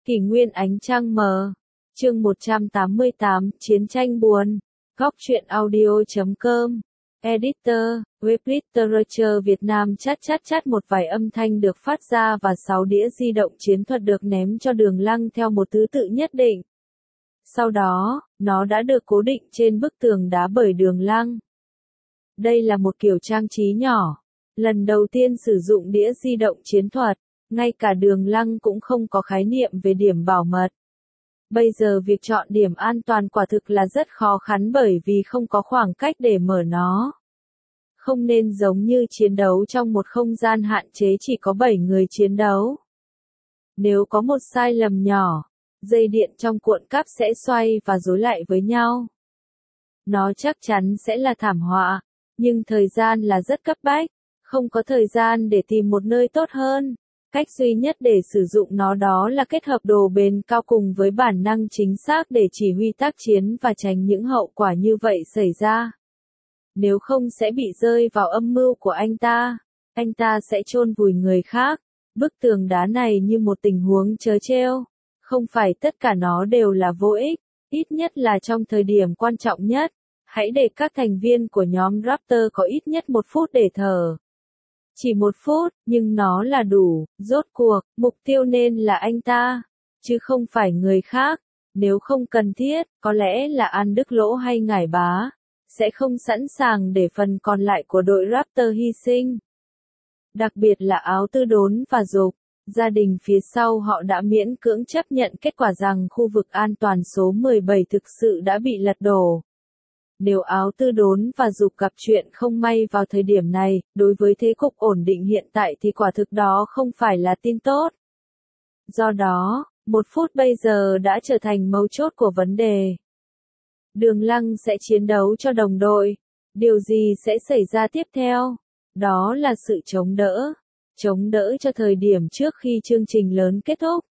Kỷ nguyên ánh trăng mờ. Chương 188, Chiến tranh buồn. Góc truyện audio.com. Editor, web literature Việt Nam. Chát một vài âm thanh được phát ra và 6 đĩa di động chiến thuật được ném cho Đường Lăng theo một thứ tự nhất định. Sau đó, nó đã được cố định trên bức tường đá bởi Đường Lăng. Đây là một kiểu trang trí nhỏ. Lần đầu tiên sử dụng đĩa di động chiến thuật, ngay cả Đường Lăng cũng không có khái niệm về điểm bảo mật. Bây giờ việc chọn điểm an toàn quả thực là rất khó khăn bởi vì không có khoảng cách để mở nó. Không nên giống như chiến đấu trong một không gian hạn chế chỉ có 7 người chiến đấu. Nếu có một sai lầm nhỏ, dây điện trong cuộn cáp sẽ xoay và rối lại với nhau. Nó chắc chắn sẽ là thảm họa, nhưng thời gian là rất cấp bách, không có thời gian để tìm một nơi tốt hơn. Cách duy nhất để sử dụng nó đó là kết hợp độ bền cao cùng với bản năng chính xác để chỉ huy tác chiến và tránh những hậu quả như vậy xảy ra. Nếu không sẽ bị rơi vào âm mưu của anh ta sẽ chôn vùi người khác. Bức tường đá này như một tình huống trớ trêu. Không phải tất cả nó đều là vô ích, ít nhất là trong thời điểm quan trọng nhất. Hãy để các thành viên của nhóm Raptor có ít nhất 1 phút để thở. Chỉ 1 phút, nhưng nó là đủ. Rốt cuộc, mục tiêu nên là anh ta, chứ không phải người khác. Nếu không cần thiết, có lẽ là An Đức Lỗ hay Ngải Bá sẽ không sẵn sàng để phần còn lại của đội Raptor hy sinh. Đặc biệt là Áo Tư Đốn và Dục. Gia đình phía sau họ đã miễn cưỡng chấp nhận kết quả rằng khu vực an toàn số 17 thực sự đã bị lật đổ. Nếu Áo Tư Đốn và Dục gặp chuyện không may vào thời điểm này, đối với thế cục ổn định hiện tại thì quả thực đó không phải là tin tốt. Do đó, 1 phút bây giờ đã trở thành mấu chốt của vấn đề. Đường Lăng sẽ chiến đấu cho đồng đội. Điều gì sẽ xảy ra tiếp theo? Đó là sự chống đỡ. Chống đỡ cho thời điểm trước khi chương trình lớn kết thúc.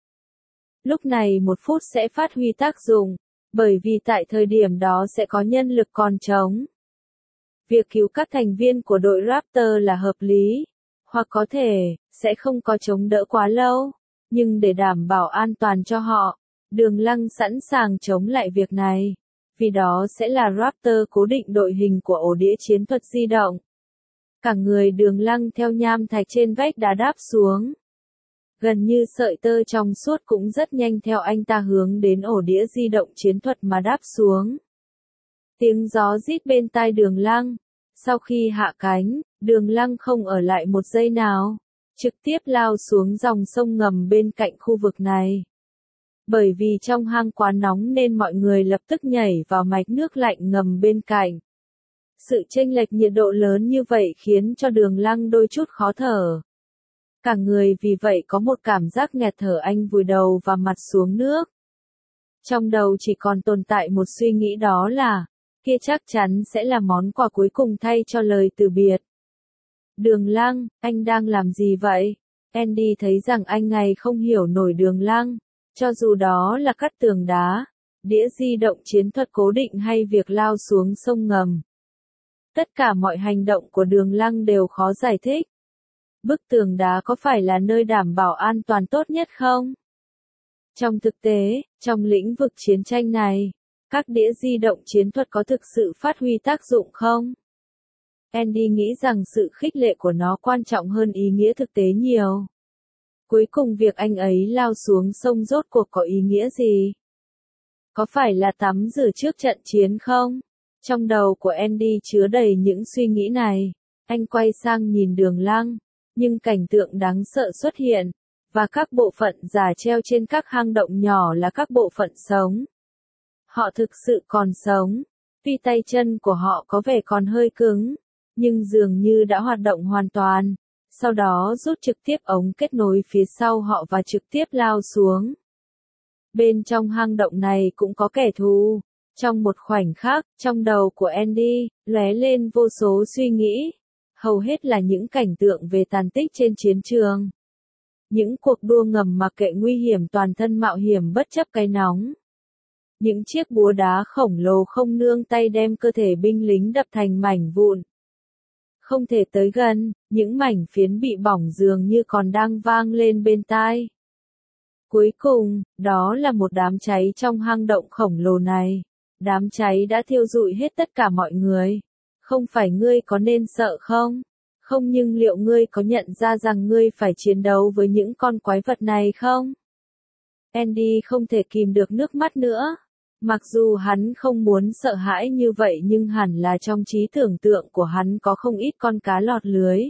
Lúc này 1 phút sẽ phát huy tác dụng, bởi vì tại thời điểm đó sẽ có nhân lực còn trống. Việc cứu các thành viên của đội Raptor là hợp lý, hoặc có thể, sẽ không có chống đỡ quá lâu, nhưng để đảm bảo an toàn cho họ, Đường Lăng sẵn sàng chống lại việc này, vì đó sẽ là Raptor cố định đội hình của ổ đĩa chiến thuật di động. Cả người Đường Lăng theo nham thạch trên vách đá đáp xuống. Gần như sợi tơ trong suốt cũng rất nhanh theo anh ta hướng đến ổ đĩa di động chiến thuật mà đáp xuống. Tiếng gió rít bên tai Đường Lăng. Sau khi hạ cánh, Đường Lăng không ở lại một giây nào, trực tiếp lao xuống dòng sông ngầm bên cạnh khu vực này. Bởi vì trong hang quá nóng nên mọi người lập tức nhảy vào mạch nước lạnh ngầm bên cạnh. Sự chênh lệch nhiệt độ lớn như vậy khiến cho Đường Lăng đôi chút khó thở. Cả người vì vậy có một cảm giác nghẹt thở, anh vùi đầu và mặt xuống nước. Trong đầu chỉ còn tồn tại một suy nghĩ, đó là, kia chắc chắn sẽ là món quà cuối cùng thay cho lời từ biệt. Đường Lăng, anh đang làm gì vậy? Andy thấy rằng anh ngày không hiểu nổi Đường Lăng, cho dù đó là cắt tường đá, đĩa di động chiến thuật cố định hay việc lao xuống sông ngầm. Tất cả mọi hành động của Đường Lăng đều khó giải thích. Bức tường đá có phải là nơi đảm bảo an toàn tốt nhất không? Trong thực tế, trong lĩnh vực chiến tranh này, các đĩa di động chiến thuật có thực sự phát huy tác dụng không? Andy nghĩ rằng sự khích lệ của nó quan trọng hơn ý nghĩa thực tế nhiều. Cuối cùng việc anh ấy lao xuống sông rốt cuộc có ý nghĩa gì? Có phải là tắm rửa trước trận chiến không? Trong đầu của Andy chứa đầy những suy nghĩ này. Anh quay sang nhìn Đường Lăng, nhưng cảnh tượng đáng sợ xuất hiện, và các bộ phận giả treo trên các hang động nhỏ là các bộ phận sống. Họ thực sự còn sống, tuy tay chân của họ có vẻ còn hơi cứng, nhưng dường như đã hoạt động hoàn toàn, sau đó rút trực tiếp ống kết nối phía sau họ và trực tiếp lao xuống. Bên trong hang động này cũng có kẻ thù. Trong một khoảnh khắc, trong đầu của Andy, lóe lên vô số suy nghĩ. Hầu hết là những cảnh tượng về tàn tích trên chiến trường. Những cuộc đua ngầm mặc kệ nguy hiểm, toàn thân mạo hiểm bất chấp cái nóng. Những chiếc búa đá khổng lồ không nương tay đem cơ thể binh lính đập thành mảnh vụn. Không thể tới gần, những mảnh phiến bị bỏng dường như còn đang vang lên bên tai. Cuối cùng, đó là một đám cháy trong hang động khổng lồ này. Đám cháy đã thiêu rụi hết tất cả mọi người. Không phải ngươi có nên sợ không? Không, nhưng liệu ngươi có nhận ra rằng ngươi phải chiến đấu với những con quái vật này không? Andy không thể kìm được nước mắt nữa. Mặc dù hắn không muốn sợ hãi như vậy nhưng hẳn là trong trí tưởng tượng của hắn có không ít con cá lọt lưới.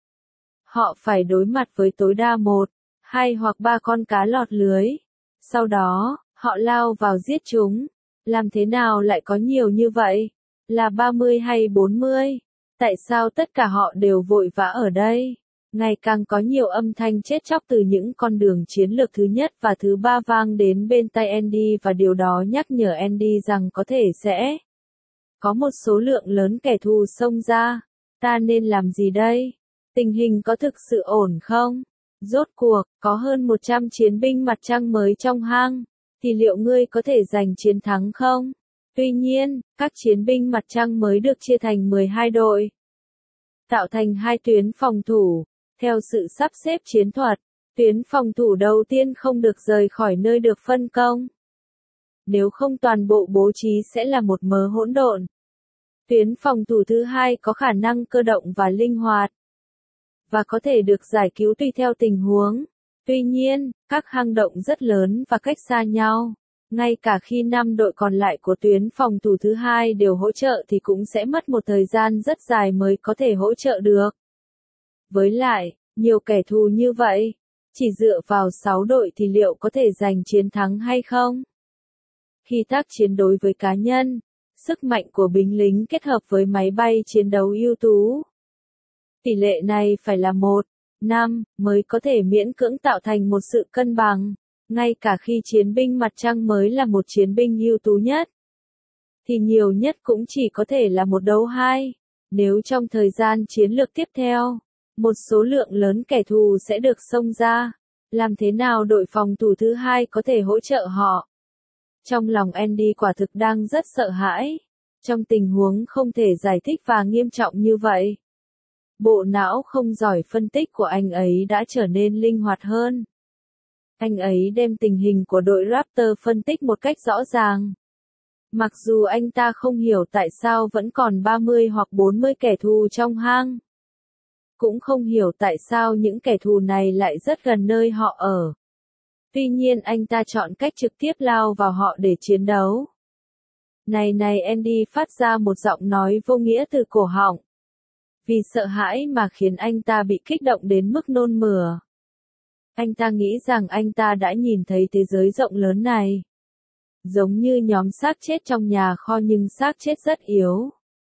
Họ phải đối mặt với tối đa 1, 2 hoặc 3 con cá lọt lưới. Sau đó, họ lao vào giết chúng. Làm thế nào lại có nhiều như vậy? Là 30 hay 40? Tại sao tất cả họ đều vội vã ở đây? Ngày càng có nhiều âm thanh chết chóc từ những con đường chiến lược thứ nhất và thứ ba vang đến bên tai Andy và điều đó nhắc nhở Andy rằng có thể sẽ có một số lượng lớn kẻ thù xông ra. Ta nên làm gì đây? Tình hình có thực sự ổn không? Rốt cuộc, có hơn 100 chiến binh mặt trăng mới trong hang, thì liệu ngươi có thể giành chiến thắng không? Tuy nhiên, các chiến binh mặt trăng mới được chia thành 12 đội, tạo thành 2 tuyến phòng thủ. Theo sự sắp xếp chiến thuật, tuyến phòng thủ đầu tiên không được rời khỏi nơi được phân công. Nếu không toàn bộ bố trí sẽ là một mớ hỗn độn. Tuyến phòng thủ thứ hai có khả năng cơ động và linh hoạt, và có thể được giải cứu tùy theo tình huống. Tuy nhiên, các hang động rất lớn và cách xa nhau. Ngay cả khi 5 đội còn lại của tuyến phòng thủ thứ hai đều hỗ trợ thì cũng sẽ mất một thời gian rất dài mới có thể hỗ trợ được. Với lại, nhiều kẻ thù như vậy, chỉ dựa vào 6 đội thì liệu có thể giành chiến thắng hay không? Khi tác chiến đối với cá nhân, sức mạnh của binh lính kết hợp với máy bay chiến đấu ưu tú, tỷ lệ này phải là 1:5 mới có thể miễn cưỡng tạo thành một sự cân bằng. Ngay cả khi chiến binh mặt trăng mới là một chiến binh ưu tú nhất, thì nhiều nhất cũng chỉ có thể là 1-2. Nếu trong thời gian chiến lược tiếp theo, một số lượng lớn kẻ thù sẽ được xông ra, làm thế nào đội phòng thủ thứ hai có thể hỗ trợ họ? Trong lòng Andy quả thực đang rất sợ hãi. Trong tình huống không thể giải thích và nghiêm trọng như vậy, bộ não không giỏi phân tích của anh ấy đã trở nên linh hoạt hơn. Anh ấy đem tình hình của đội Raptor phân tích một cách rõ ràng. Mặc dù anh ta không hiểu tại sao vẫn còn 30 hoặc 40 kẻ thù trong hang, cũng không hiểu tại sao những kẻ thù này lại rất gần nơi họ ở. Tuy nhiên anh ta chọn cách trực tiếp lao vào họ để chiến đấu. Này Andy phát ra một giọng nói vô nghĩa từ cổ họng. Vì sợ hãi mà khiến anh ta bị kích động đến mức nôn mửa. Anh ta nghĩ rằng anh ta đã nhìn thấy thế giới rộng lớn này. Giống như nhóm xác chết trong nhà kho nhưng xác chết rất yếu.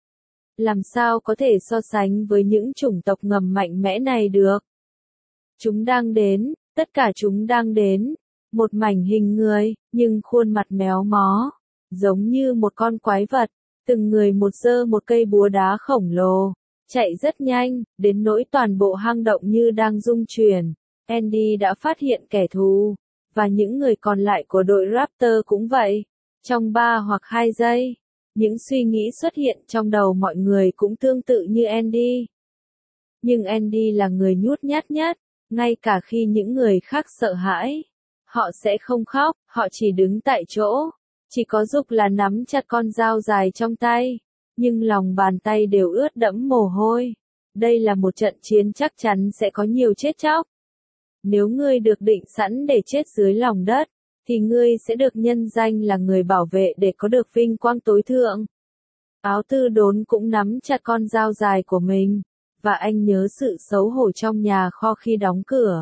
Làm sao có thể so sánh với những chủng tộc ngầm mạnh mẽ này được? Chúng đang đến, tất cả chúng đang đến. Một mảnh hình người, nhưng khuôn mặt méo mó. Giống như một con quái vật. Từng người một giơ một cây búa đá khổng lồ. Chạy rất nhanh, đến nỗi toàn bộ hang động như đang rung chuyển. Andy đã phát hiện kẻ thù, và những người còn lại của đội Raptor cũng vậy. Trong 3 hoặc 2 giây, những suy nghĩ xuất hiện trong đầu mọi người cũng tương tự như Andy. Nhưng Andy là người nhút nhát nhất, ngay cả khi những người khác sợ hãi. Họ sẽ không khóc, họ chỉ đứng tại chỗ, chỉ có dục là nắm chặt con dao dài trong tay, nhưng lòng bàn tay đều ướt đẫm mồ hôi. Đây là một trận chiến chắc chắn sẽ có nhiều chết chóc. Nếu ngươi được định sẵn để chết dưới lòng đất, thì ngươi sẽ được nhân danh là người bảo vệ để có được vinh quang tối thượng. Áo tư đốn cũng nắm chặt con dao dài của mình, và anh nhớ sự xấu hổ trong nhà kho khi đóng cửa.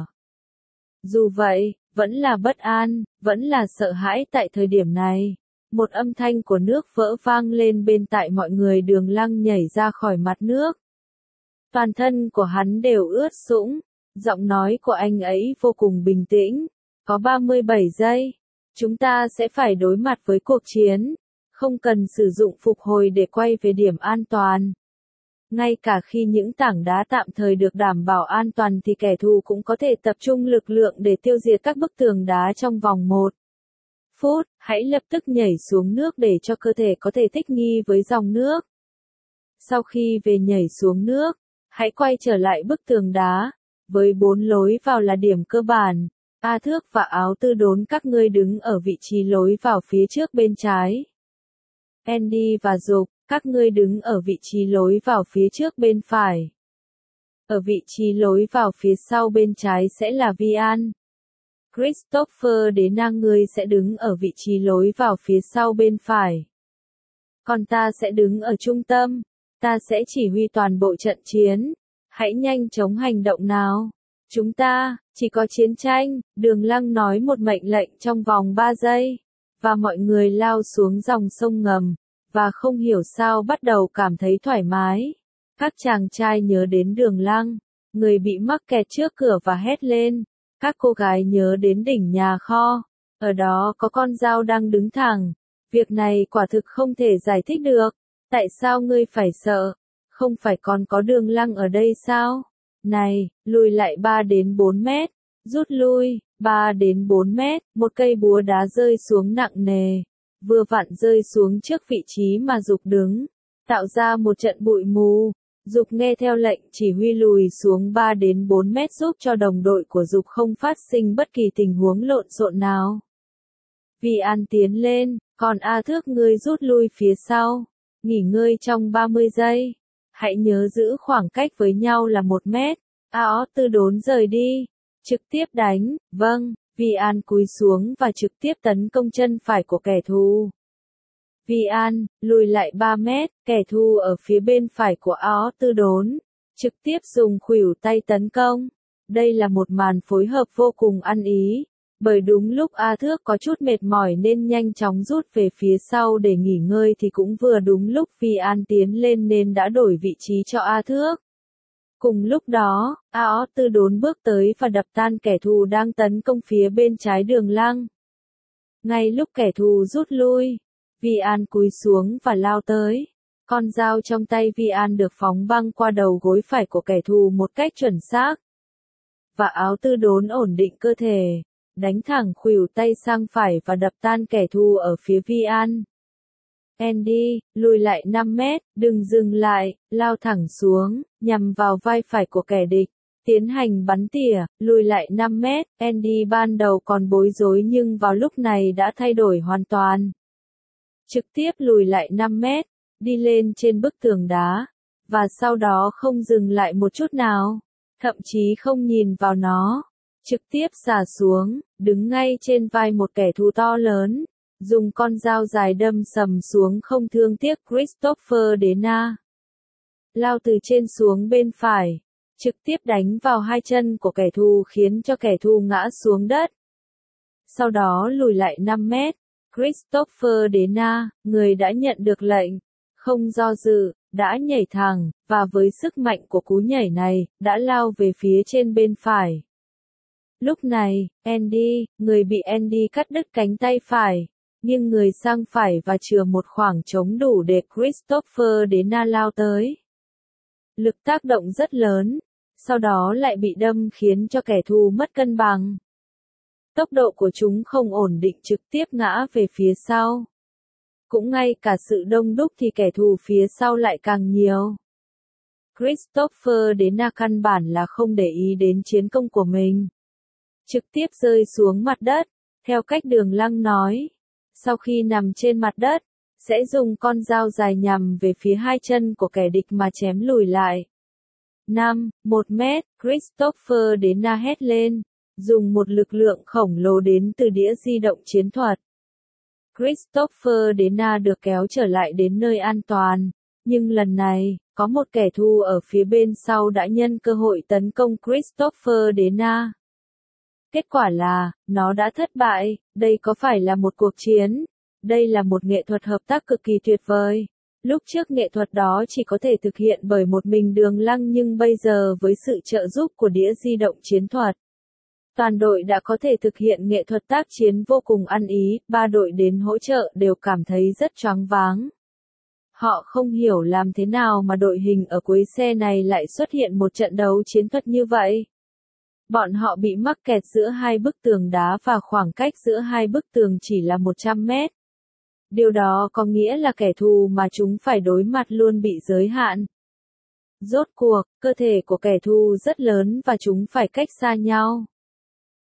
Dù vậy, vẫn là bất an, vẫn là sợ hãi tại thời điểm này. Một âm thanh của nước vỡ vang lên bên tai mọi người. Đường Lăng nhảy ra khỏi mặt nước. Toàn thân của hắn đều ướt sũng. Giọng nói của anh ấy vô cùng bình tĩnh. Có 37 giây. Chúng ta sẽ phải đối mặt với cuộc chiến. Không cần sử dụng phục hồi để quay về điểm an toàn. Ngay cả khi những tảng đá tạm thời được đảm bảo an toàn thì kẻ thù cũng có thể tập trung lực lượng để tiêu diệt các bức tường đá trong vòng 1 phút. Hãy lập tức nhảy xuống nước để cho cơ thể có thể thích nghi với dòng nước. Sau khi về nhảy xuống nước, hãy quay trở lại bức tường đá. Với 4 lối vào là điểm cơ bản. A Thước và Áo Tư Đốn các ngươi đứng ở vị trí lối vào phía trước bên trái. Andy và Dục, các ngươi đứng ở vị trí lối vào phía trước bên phải. Ở vị trí lối vào phía sau bên trái sẽ là Vian. Christopher đến ngươi sẽ đứng ở vị trí lối vào phía sau bên phải. Còn ta sẽ đứng ở trung tâm. Ta sẽ chỉ huy toàn bộ trận chiến. Hãy nhanh chóng hành động nào. Chúng ta, chỉ có chiến tranh, Đường Lăng nói một mệnh lệnh trong vòng 3 giây. Và mọi người lao xuống dòng sông ngầm. Và không hiểu sao bắt đầu cảm thấy thoải mái. Các chàng trai nhớ đến Đường Lăng. Người bị mắc kẹt trước cửa và hét lên. Các cô gái nhớ đến đỉnh nhà kho. Ở đó có con dao đang đứng thẳng. Việc này quả thực không thể giải thích được. Tại sao ngươi phải sợ? Không phải còn có Đường Lăng ở đây sao? Này, lùi lại 3 đến 4 mét. Rút lui, 3 đến 4 mét. Một cây búa đá rơi xuống nặng nề. Vừa vặn rơi xuống trước vị trí mà Dục đứng. Tạo ra một trận bụi mù. Dục nghe theo lệnh chỉ huy lùi xuống 3 đến 4 mét giúp cho đồng đội của Dục không phát sinh bất kỳ tình huống lộn xộn nào. Vi An tiến lên, còn A Thước ngươi rút lui phía sau. Nghỉ ngơi trong 30 giây. Hãy nhớ giữ khoảng cách với nhau là 1 mét. Áo Tư Đốn rời đi. Trực tiếp đánh, vâng. Vi An cúi xuống và trực tiếp tấn công chân phải của kẻ thù. Vi An, lùi lại 3 mét, kẻ thù ở phía bên phải của Áo Tư Đốn. Trực tiếp dùng khuỷu tay tấn công. Đây là một màn phối hợp vô cùng ăn ý. Bởi đúng lúc A Thước có chút mệt mỏi nên nhanh chóng rút về phía sau để nghỉ ngơi thì cũng vừa đúng lúc Vi An tiến lên nên đã đổi vị trí cho A Thước. Cùng lúc đó, Áo Tư Đốn bước tới và đập tan kẻ thù đang tấn công phía bên trái Đường Lăng. Ngay lúc kẻ thù rút lui, Vi An cúi xuống và lao tới. Con dao trong tay Vi An được phóng băng qua đầu gối phải của kẻ thù một cách chuẩn xác. Và Áo Tư Đốn ổn định cơ thể, đánh thẳng khuỷu tay sang phải và đập tan kẻ thù ở phía Vi An. Andy, lùi lại 5 mét, đừng dừng lại, lao thẳng xuống, nhằm vào vai phải của kẻ địch. Tiến hành bắn tỉa, lùi lại 5 mét, Andy ban đầu còn bối rối nhưng vào lúc này đã thay đổi hoàn toàn. Trực tiếp lùi lại 5 mét, đi lên trên bức tường đá, và sau đó không dừng lại một chút nào, thậm chí không nhìn vào nó. Trực tiếp xả xuống, đứng ngay trên vai một kẻ thù to lớn, dùng con dao dài đâm sầm xuống không thương tiếc Christopher Dana. Lao từ trên xuống bên phải, trực tiếp đánh vào hai chân của kẻ thù khiến cho kẻ thù ngã xuống đất. Sau đó lùi lại 5 mét, Christopher Dana, người đã nhận được lệnh, không do dự, đã nhảy thẳng, và với sức mạnh của cú nhảy này, đã lao về phía trên bên phải. Lúc này, Andy, người bị Andy cắt đứt cánh tay phải, nghiêng người sang phải và chừa một khoảng trống đủ để Christopher Dana lao tới. Lực tác động rất lớn, sau đó lại bị đâm khiến cho kẻ thù mất cân bằng. Tốc độ của chúng không ổn định trực tiếp ngã về phía sau. Cũng ngay cả sự đông đúc thì kẻ thù phía sau lại càng nhiều. Christopher Dana căn bản là không để ý đến chiến công của mình. Trực tiếp rơi xuống mặt đất, theo cách Đường Lăng nói. Sau khi nằm trên mặt đất, sẽ dùng con dao dài nhằm về phía hai chân của kẻ địch mà chém lùi lại. 1 mét, Christopher Dana hét lên, dùng một lực lượng khổng lồ đến từ đĩa di động chiến thuật. Christopher Dana được kéo trở lại đến nơi an toàn, nhưng lần này, có một kẻ thù ở phía bên sau đã nhân cơ hội tấn công Christopher Dana. Kết quả là, nó đã thất bại. Đây có phải là một cuộc chiến? Đây là một nghệ thuật hợp tác cực kỳ tuyệt vời. Lúc trước nghệ thuật đó chỉ có thể thực hiện bởi một mình Đường Lăng nhưng bây giờ với sự trợ giúp của đĩa di động chiến thuật, toàn đội đã có thể thực hiện nghệ thuật tác chiến vô cùng ăn ý, 3 đội đến hỗ trợ đều cảm thấy rất choáng váng. Họ không hiểu làm thế nào mà đội hình ở cuối xe này lại xuất hiện một trận đấu chiến thuật như vậy. Bọn họ bị mắc kẹt giữa hai bức tường đá và khoảng cách giữa hai bức tường chỉ là 100 mét. Điều đó có nghĩa là kẻ thù mà chúng phải đối mặt luôn bị giới hạn. Rốt cuộc, cơ thể của kẻ thù rất lớn và chúng phải cách xa nhau.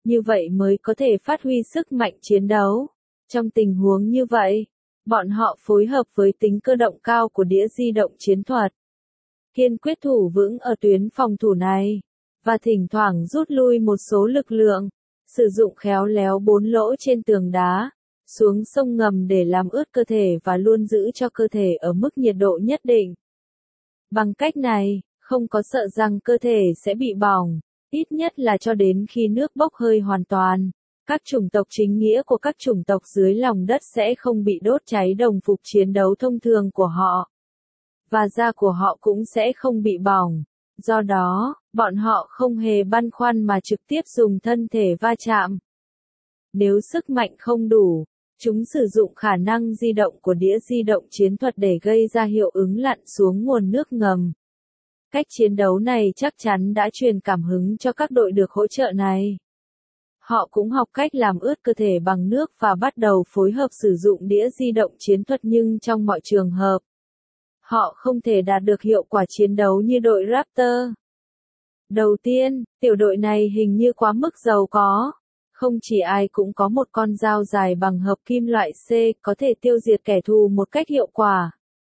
như vậy mới có thể phát huy sức mạnh chiến đấu. Trong tình huống như vậy, bọn họ phối hợp với tính cơ động cao của đĩa di động chiến thuật, kiên quyết thủ vững ở tuyến phòng thủ này, và thỉnh thoảng rút lui một số lực lượng, sử dụng khéo léo 4 lỗ trên tường đá, xuống sông ngầm để làm ướt cơ thể và luôn giữ cho cơ thể ở mức nhiệt độ nhất định. Bằng cách này, không có sợ rằng cơ thể sẽ bị bỏng, ít nhất là cho đến khi nước bốc hơi hoàn toàn. Các chủng tộc chính nghĩa của các chủng tộc dưới lòng đất sẽ không bị đốt cháy đồng phục chiến đấu thông thường của họ. Và da của họ cũng sẽ không bị bỏng. Do đó, bọn họ không hề băn khoăn mà trực tiếp dùng thân thể va chạm. Nếu sức mạnh không đủ, chúng sử dụng khả năng di động của đĩa di động chiến thuật để gây ra hiệu ứng lặn xuống nguồn nước ngầm. Cách chiến đấu này chắc chắn đã truyền cảm hứng cho các đội được hỗ trợ này. Họ cũng học cách làm ướt cơ thể bằng nước và bắt đầu phối hợp sử dụng đĩa di động chiến thuật, nhưng trong mọi trường hợp, họ không thể đạt được hiệu quả chiến đấu như đội Raptor. Đầu tiên, tiểu đội này hình như quá mức giàu có. Không chỉ ai cũng có một con dao dài bằng hợp kim loại C có thể tiêu diệt kẻ thù một cách hiệu quả,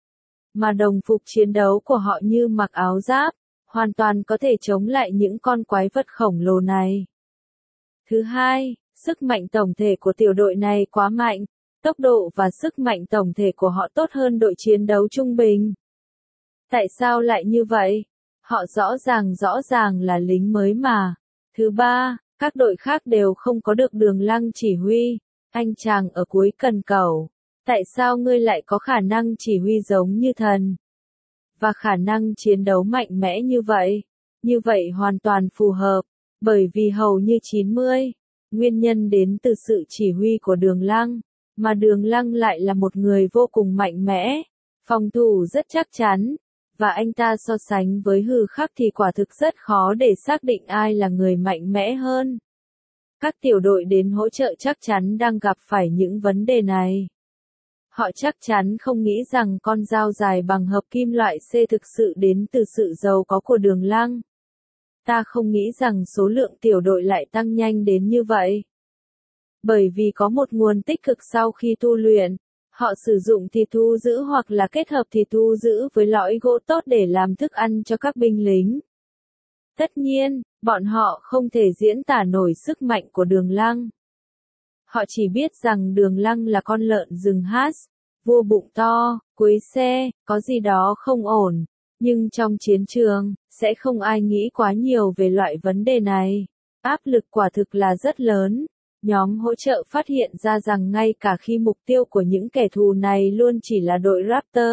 mà đồng phục chiến đấu của họ như mặc áo giáp, hoàn toàn có thể chống lại những con quái vật khổng lồ này. Thứ hai, sức mạnh tổng thể của tiểu đội này quá mạnh, tốc độ và sức mạnh tổng thể của họ tốt hơn đội chiến đấu trung bình. Tại sao lại như vậy? Họ rõ ràng là lính mới mà. Thứ ba, các đội khác đều không có được Đường Lăng chỉ huy. Anh chàng ở cuối cần cầu, tại sao ngươi lại có khả năng chỉ huy giống như thần? Và khả năng chiến đấu mạnh mẽ như vậy? Như vậy hoàn toàn phù hợp, bởi vì hầu như 90 nguyên nhân đến từ sự chỉ huy của Đường Lăng, mà Đường Lăng lại là một người vô cùng mạnh mẽ, phòng thủ rất chắc chắn, và anh ta so sánh với Hư Khắc thì quả thực rất khó để xác định ai là người mạnh mẽ hơn. Các tiểu đội đến hỗ trợ chắc chắn đang gặp phải những vấn đề này. Họ chắc chắn không nghĩ rằng con dao dài bằng hợp kim loại C thực sự đến từ sự giàu có của Đường Lăng. Ta không nghĩ rằng số lượng tiểu đội lại tăng nhanh đến như vậy. Bởi vì có một nguồn tích cực sau khi tu luyện, họ sử dụng thịt thu giữ hoặc là kết hợp thịt thu giữ với lõi gỗ tốt để làm thức ăn cho các binh lính. Tất nhiên, bọn họ không thể diễn tả nổi sức mạnh của Đường Lăng. Họ chỉ biết rằng Đường Lăng là con lợn rừng Hass, vua bụng to, cuối xe, có gì đó không ổn. Nhưng trong chiến trường, sẽ không ai nghĩ quá nhiều về loại vấn đề này. Áp lực quả thực là rất lớn. Nhóm hỗ trợ phát hiện ra rằng ngay cả khi mục tiêu của những kẻ thù này luôn chỉ là đội Raptor,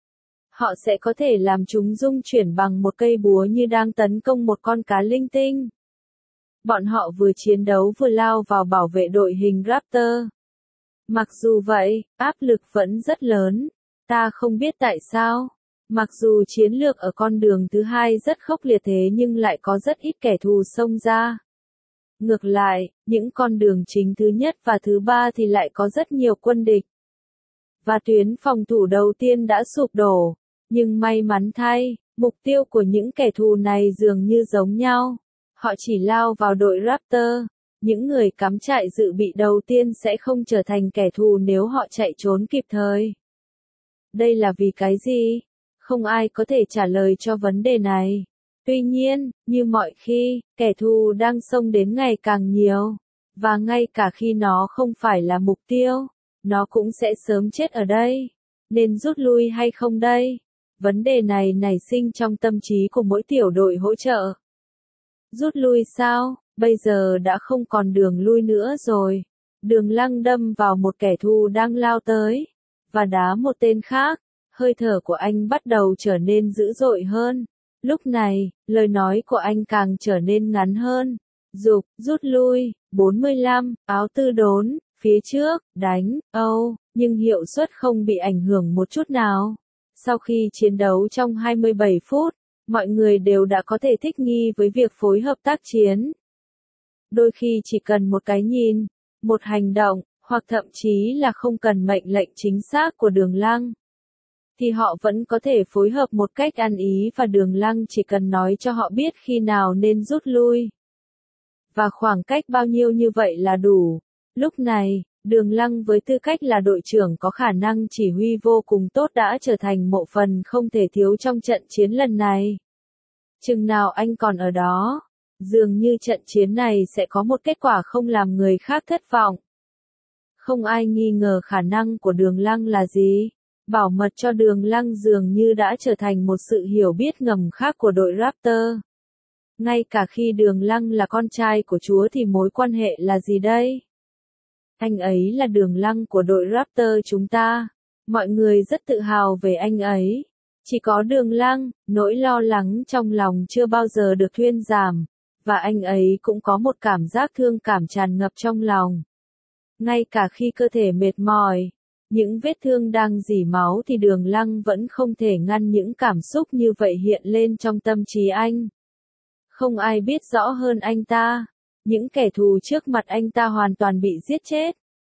họ sẽ có thể làm chúng rung chuyển bằng một cây búa như đang tấn công một con cá linh tinh. Bọn họ vừa chiến đấu vừa lao vào bảo vệ đội hình Raptor. Mặc dù vậy, áp lực vẫn rất lớn. Ta không biết tại sao. Mặc dù chiến lược ở con đường thứ hai rất khốc liệt thế nhưng lại có rất ít kẻ thù xông ra. Ngược lại, những con đường chính thứ nhất và thứ ba thì lại có rất nhiều quân địch. Và tuyến phòng thủ đầu tiên đã sụp đổ. Nhưng may mắn thay, mục tiêu của những kẻ thù này dường như giống nhau. Họ chỉ lao vào đội Raptor. Những người cắm trại dự bị đầu tiên sẽ không trở thành kẻ thù nếu họ chạy trốn kịp thời. Đây là vì cái gì? Không ai có thể trả lời cho vấn đề này. Tuy nhiên, như mọi khi, kẻ thù đang xông đến ngày càng nhiều. Và ngay cả khi nó không phải là mục tiêu, nó cũng sẽ sớm chết ở đây. Nên rút lui hay không đây? Vấn đề này nảy sinh trong tâm trí của mỗi tiểu đội hỗ trợ. Rút lui sao? Bây giờ đã không còn đường lui nữa rồi. Đường Lăng đâm vào một kẻ thù đang lao tới, và đá một tên khác. Hơi thở của anh bắt đầu trở nên dữ dội hơn. Lúc này, lời nói của anh càng trở nên ngắn hơn. Rút lui, 45, áo tư đốn, phía trước, đánh, nhưng hiệu suất không bị ảnh hưởng một chút nào. Sau khi chiến đấu trong 27 phút, mọi người đều đã có thể thích nghi với việc phối hợp tác chiến. Đôi khi chỉ cần một cái nhìn, một hành động, hoặc thậm chí là không cần mệnh lệnh chính xác của Đường Lăng, thì họ vẫn có thể phối hợp một cách ăn ý và Đường Lăng chỉ cần nói cho họ biết khi nào nên rút lui. Và khoảng cách bao nhiêu như vậy là đủ. Lúc này, Đường Lăng với tư cách là đội trưởng có khả năng chỉ huy vô cùng tốt đã trở thành một phần không thể thiếu trong trận chiến lần này. Chừng nào anh còn ở đó, dường như trận chiến này sẽ có một kết quả không làm người khác thất vọng. Không ai nghi ngờ khả năng của Đường Lăng là gì. Bảo mật cho Đường Lăng dường như đã trở thành một sự hiểu biết ngầm khác của đội Raptor. Ngay cả khi Đường Lăng là con trai của Chúa thì mối quan hệ là gì đây? Anh ấy là Đường Lăng của đội Raptor chúng ta. Mọi người rất tự hào về anh ấy. Chỉ có Đường Lăng, nỗi lo lắng trong lòng chưa bao giờ được thuyên giảm. Và anh ấy cũng có một cảm giác thương cảm tràn ngập trong lòng. Ngay cả khi cơ thể mệt mỏi, những vết thương đang rỉ máu thì Đường Lăng vẫn không thể ngăn những cảm xúc như vậy hiện lên trong tâm trí anh. Không ai biết rõ hơn anh ta. Những kẻ thù trước mặt anh ta hoàn toàn bị giết chết.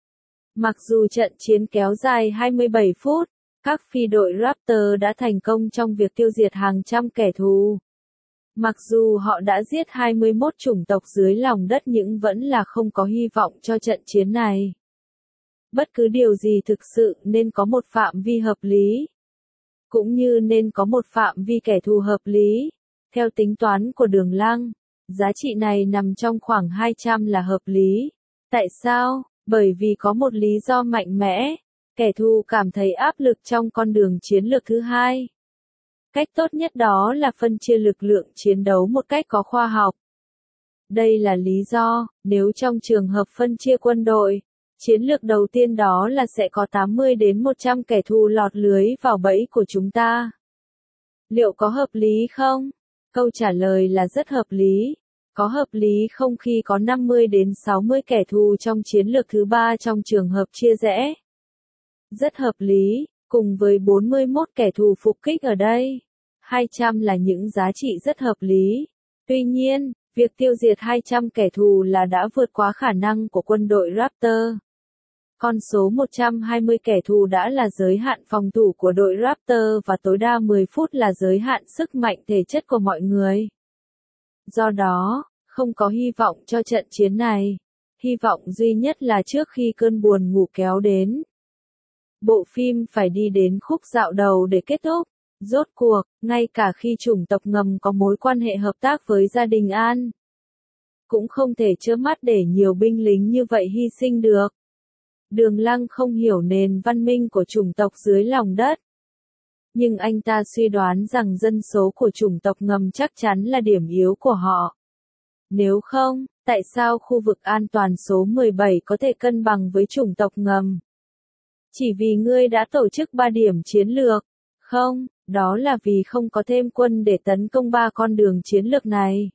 Mặc dù trận chiến kéo dài 27 phút, các phi đội Raptor đã thành công trong việc tiêu diệt hàng trăm kẻ thù. Mặc dù họ đã giết 21 chủng tộc dưới lòng đất nhưng vẫn là không có hy vọng cho trận chiến này. Bất cứ điều gì thực sự nên có một phạm vi hợp lý. Cũng như nên có một phạm vi kẻ thù hợp lý. Theo tính toán của Đường Lăng, giá trị này nằm trong khoảng 200 là hợp lý. Tại sao? Bởi vì có một lý do mạnh mẽ. Kẻ thù cảm thấy áp lực trong con đường chiến lược thứ hai. Cách tốt nhất đó là phân chia lực lượng chiến đấu một cách có khoa học. Đây là lý do, nếu trong trường hợp phân chia quân đội, chiến lược đầu tiên đó là sẽ có 80 đến 100 kẻ thù lọt lưới vào bẫy của chúng ta. Liệu có hợp lý không? Câu trả lời là rất hợp lý. Có hợp lý không khi có 50 đến 60 kẻ thù trong chiến lược thứ ba trong trường hợp chia rẽ? Rất hợp lý, cùng với 41 kẻ thù phục kích ở đây. 200 là những giá trị rất hợp lý. Tuy nhiên, việc tiêu diệt 200 kẻ thù là đã vượt quá khả năng của quân đội Raptor. Con số 120 kẻ thù đã là giới hạn phòng thủ của đội Raptor và tối đa 10 phút là giới hạn sức mạnh thể chất của mọi người. Do đó, không có hy vọng cho trận chiến này. Hy vọng duy nhất là trước khi cơn buồn ngủ kéo đến, bộ phim phải đi đến khúc dạo đầu để kết thúc. Rốt cuộc, ngay cả khi chủng tộc ngầm có mối quan hệ hợp tác với gia đình An, cũng không thể trơ mắt để nhiều binh lính như vậy hy sinh được. Đường Lăng không hiểu nền văn minh của chủng tộc dưới lòng đất. Nhưng anh ta suy đoán rằng dân số của chủng tộc ngầm chắc chắn là điểm yếu của họ. Nếu không, tại sao khu vực an toàn số 17 có thể cân bằng với chủng tộc ngầm? Chỉ vì ngươi đã tổ chức 3 điểm chiến lược? Không, đó là vì không có thêm quân để tấn công 3 con đường chiến lược này.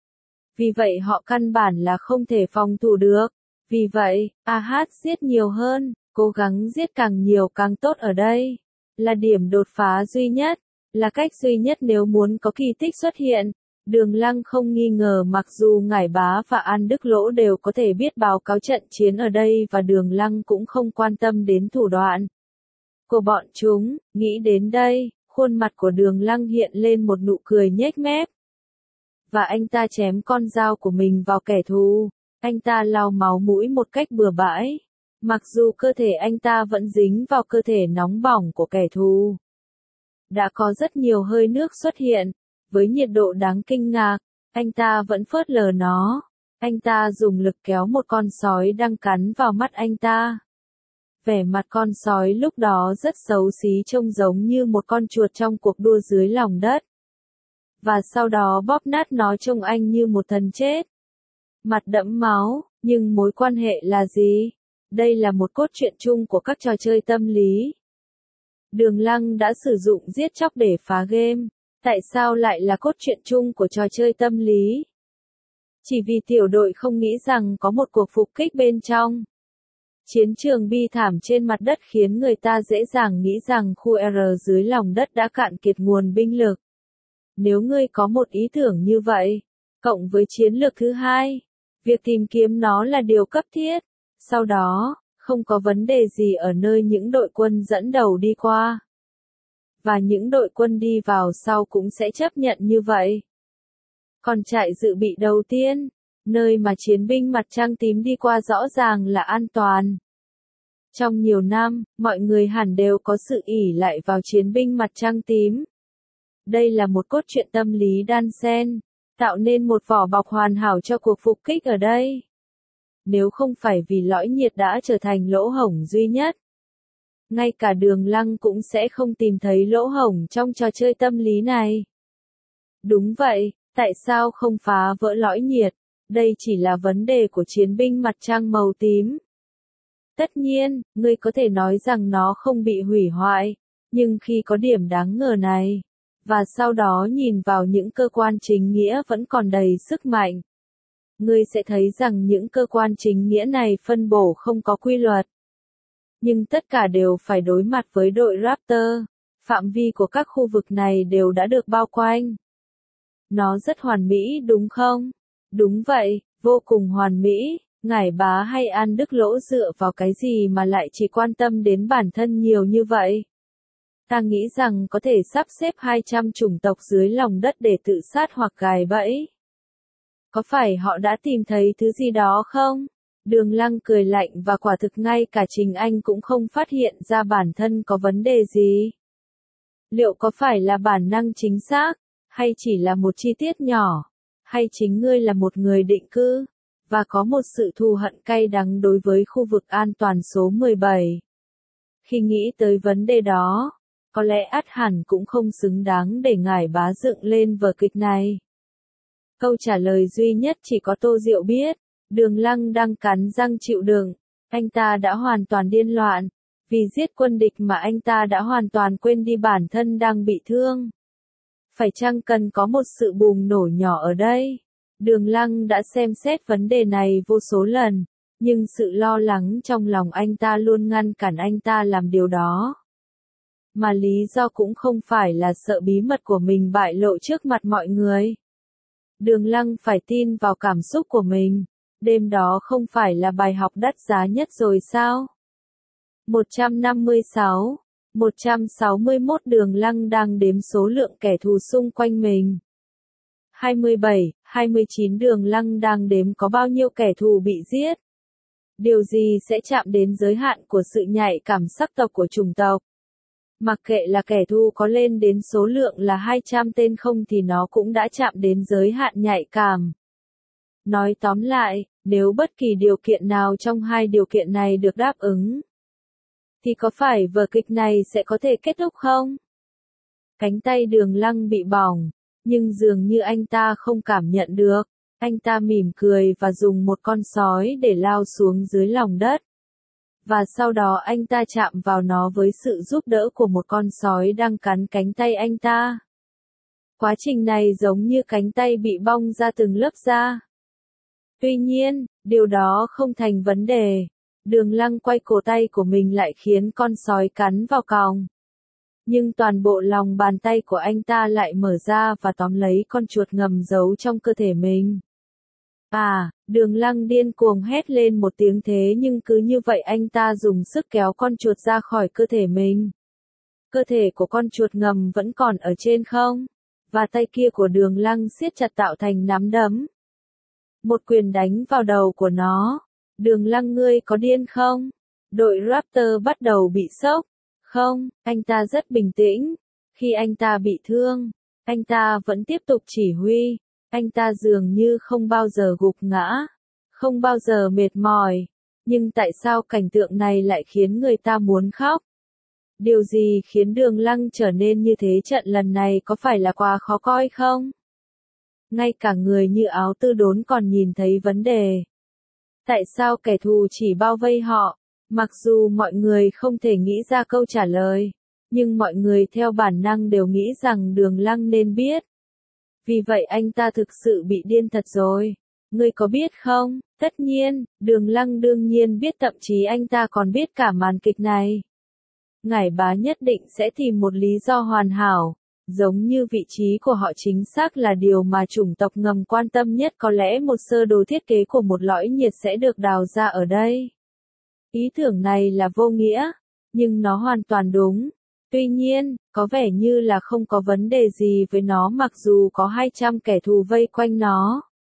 Vì vậy họ căn bản là không thể phòng thủ được. Vì vậy, AH giết nhiều hơn, cố gắng giết càng nhiều càng tốt ở đây. Là điểm đột phá duy nhất, là cách duy nhất nếu muốn có kỳ tích xuất hiện. Đường Lăng không nghi ngờ mặc dù Ngải Bá và An Đức Lỗ đều có thể biết báo cáo trận chiến ở đây và Đường Lăng cũng không quan tâm đến thủ đoạn của bọn chúng. Nghĩ đến đây, khuôn mặt của Đường Lăng hiện lên một nụ cười nhếch mép. Và anh ta chém con dao của mình vào kẻ thù. Anh ta lau máu mũi một cách bừa bãi. Mặc dù cơ thể anh ta vẫn dính vào cơ thể nóng bỏng của kẻ thù. Đã có rất nhiều hơi nước xuất hiện. Với nhiệt độ đáng kinh ngạc, anh ta vẫn phớt lờ nó. Anh ta dùng lực kéo một con sói đang cắn vào mắt anh ta. Vẻ mặt con sói lúc đó rất xấu xí trông giống như một con chuột trong cuộc đua dưới lòng đất. Và sau đó bóp nát nó trông anh như một thần chết. Mặt đẫm máu, nhưng mối quan hệ là gì? Đây là một cốt truyện chung của các trò chơi tâm lý. Đường Lăng đã sử dụng giết chóc để phá game. Tại sao lại là cốt truyện chung của trò chơi tâm lý? Chỉ vì tiểu đội không nghĩ rằng có một cuộc phục kích bên trong. Chiến trường bi thảm trên mặt đất khiến người ta dễ dàng nghĩ rằng khu R dưới lòng đất đã cạn kiệt nguồn binh lực. Nếu ngươi có một ý tưởng như vậy, cộng với chiến lược thứ hai, việc tìm kiếm nó là điều cấp thiết. Sau đó, không có vấn đề gì ở nơi những đội quân dẫn đầu đi qua. Và những đội quân đi vào sau cũng sẽ chấp nhận như vậy. Còn trại dự bị đầu tiên, Nơi mà chiến binh mặt trăng tím đi qua rõ ràng là an toàn. Trong nhiều năm, mọi người hẳn đều có sự ỷ lại vào chiến binh mặt trăng tím. Đây là một cốt truyện tâm lý đan xen, tạo nên một vỏ bọc hoàn hảo cho cuộc phục kích ở đây. Nếu không phải vì lõi nhiệt đã trở thành lỗ hổng duy nhất, ngay cả Đường Lăng cũng sẽ không tìm thấy lỗ hổng trong trò chơi tâm lý này. Đúng vậy, tại sao không phá vỡ lõi nhiệt? Đây chỉ là vấn đề của chiến binh mặt trăng màu tím. Tất nhiên, ngươi có thể nói rằng nó không bị hủy hoại, nhưng khi có điểm đáng ngờ này, và sau đó nhìn vào những cơ quan chính nghĩa vẫn còn đầy sức mạnh, ngươi sẽ thấy rằng những cơ quan chính nghĩa này phân bổ không có quy luật. Nhưng tất cả đều phải đối mặt với đội Raptor, phạm vi của các khu vực này đều đã được bao quanh. Nó rất hoàn mỹ đúng không? Đúng vậy, vô cùng hoàn mỹ. Ngải Bá hay An Đức Lỗ dựa vào cái gì mà lại chỉ quan tâm đến bản thân nhiều như vậy? Ta nghĩ rằng có thể sắp xếp 200 chủng tộc dưới lòng đất để tự sát hoặc gài bẫy. Có phải họ đã tìm thấy thứ gì đó không? Đường Lăng cười lạnh và quả thực ngay cả chính anh cũng không phát hiện ra bản thân có vấn đề gì. Liệu có phải là bản năng chính xác, hay chỉ là một chi tiết nhỏ, hay chính ngươi là một người định cư, và có một sự thù hận cay đắng đối với khu vực an toàn số 17. Khi nghĩ tới vấn đề đó, có lẽ ắt hẳn cũng không xứng đáng để Ngải Bá dựng lên vở kịch này. Câu trả lời duy nhất chỉ có Tô Diệu biết. Đường Lăng đang cắn răng chịu đựng. Anh ta đã hoàn toàn điên loạn. Vì giết quân địch mà anh ta đã hoàn toàn quên đi bản thân đang bị thương. Phải chăng cần có một sự bùng nổ nhỏ ở đây? Đường Lăng đã xem xét vấn đề này vô số lần, nhưng sự lo lắng trong lòng anh ta luôn ngăn cản anh ta làm điều đó. Mà lý do cũng không phải là sợ bí mật của mình bại lộ trước mặt mọi người. Đường Lăng phải tin vào cảm xúc của mình. Đêm đó không phải là bài học đắt giá nhất rồi sao? 156, 161 Đường Lăng đang đếm số lượng kẻ thù xung quanh mình. 27, 29 Đường Lăng đang đếm có bao nhiêu kẻ thù bị giết. Điều gì sẽ chạm đến giới hạn của sự nhạy cảm sắc tộc của chủng tộc? Mặc kệ là kẻ thù có lên đến số lượng là 200 tên không thì nó cũng đã chạm đến giới hạn nhạy cảm. Nói tóm lại, nếu bất kỳ điều kiện nào trong hai điều kiện này được đáp ứng, thì có phải vở kịch này sẽ có thể kết thúc không? Cánh tay Đường Lăng bị bỏng, nhưng dường như anh ta không cảm nhận được. Anh ta mỉm cười và dùng một con sói để lao xuống dưới lòng đất. Và sau đó anh ta chạm vào nó với sự giúp đỡ của một con sói đang cắn cánh tay anh ta. Quá trình này giống như cánh tay bị bong ra từng lớp da. Tuy nhiên, điều đó không thành vấn đề. Đường Lăng quay cổ tay của mình lại khiến con sói cắn vào còng. Nhưng toàn bộ lòng bàn tay của anh ta lại mở ra và tóm lấy con chuột ngầm giấu trong cơ thể mình. Đường Lăng điên cuồng hét lên một tiếng thế nhưng cứ như vậy anh ta dùng sức kéo con chuột ra khỏi cơ thể mình. Cơ thể của con chuột ngầm vẫn còn ở trên không, và tay kia của Đường Lăng siết chặt tạo thành nắm đấm. Một quyền đánh vào đầu của nó. Đường Lăng ngươi có điên không? Đội Raptor bắt đầu bị sốc. Không, anh ta rất bình tĩnh. Khi anh ta bị thương, anh ta vẫn tiếp tục chỉ huy. Anh ta dường như không bao giờ gục ngã, không bao giờ mệt mỏi. Nhưng tại sao cảnh tượng này lại khiến người ta muốn khóc? Điều gì khiến Đường Lăng trở nên như thế trận lần này có phải là quá khó coi không? Ngay cả người như Áo Tư Đốn còn nhìn thấy vấn đề. Tại sao kẻ thù chỉ bao vây họ? Mặc dù mọi người không thể nghĩ ra câu trả lời, nhưng mọi người theo bản năng đều nghĩ rằng Đường Lăng nên biết. Vì vậy anh ta thực sự bị điên thật rồi. Ngươi có biết không? Tất nhiên, Đường Lăng đương nhiên biết, thậm chí anh ta còn biết cả màn kịch này. Ngải Bá nhất định sẽ tìm một lý do hoàn hảo. Giống như vị trí của họ chính xác là điều mà chủng tộc ngầm quan tâm nhất, có lẽ một sơ đồ thiết kế của một lõi nhiệt sẽ được đào ra ở đây. Ý tưởng này là vô nghĩa, nhưng nó hoàn toàn đúng. Tuy nhiên, có vẻ như là không có vấn đề gì với nó mặc dù có 200 kẻ thù vây quanh nó.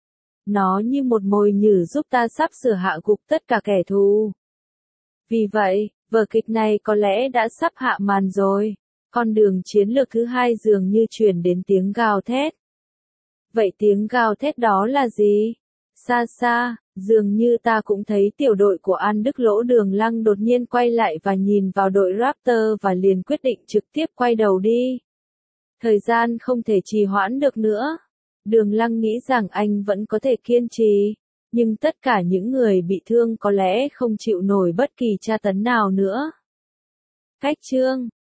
Nó như một mồi nhử giúp ta sắp sửa hạ gục tất cả kẻ thù. Vì vậy, vở kịch này có lẽ đã sắp hạ màn rồi. Con đường chiến lược thứ hai dường như truyền đến tiếng gào thét. Vậy tiếng gào thét đó là gì? Xa xa, dường như ta cũng thấy tiểu đội của An Đức Lỗ Đường Lăng đột nhiên quay lại và nhìn vào đội Raptor và liền quyết định trực tiếp quay đầu đi. Thời gian không thể trì hoãn được nữa. Đường Lăng nghĩ rằng anh vẫn có thể kiên trì, nhưng tất cả những người bị thương có lẽ không chịu nổi bất kỳ tra tấn nào nữa. Cách chương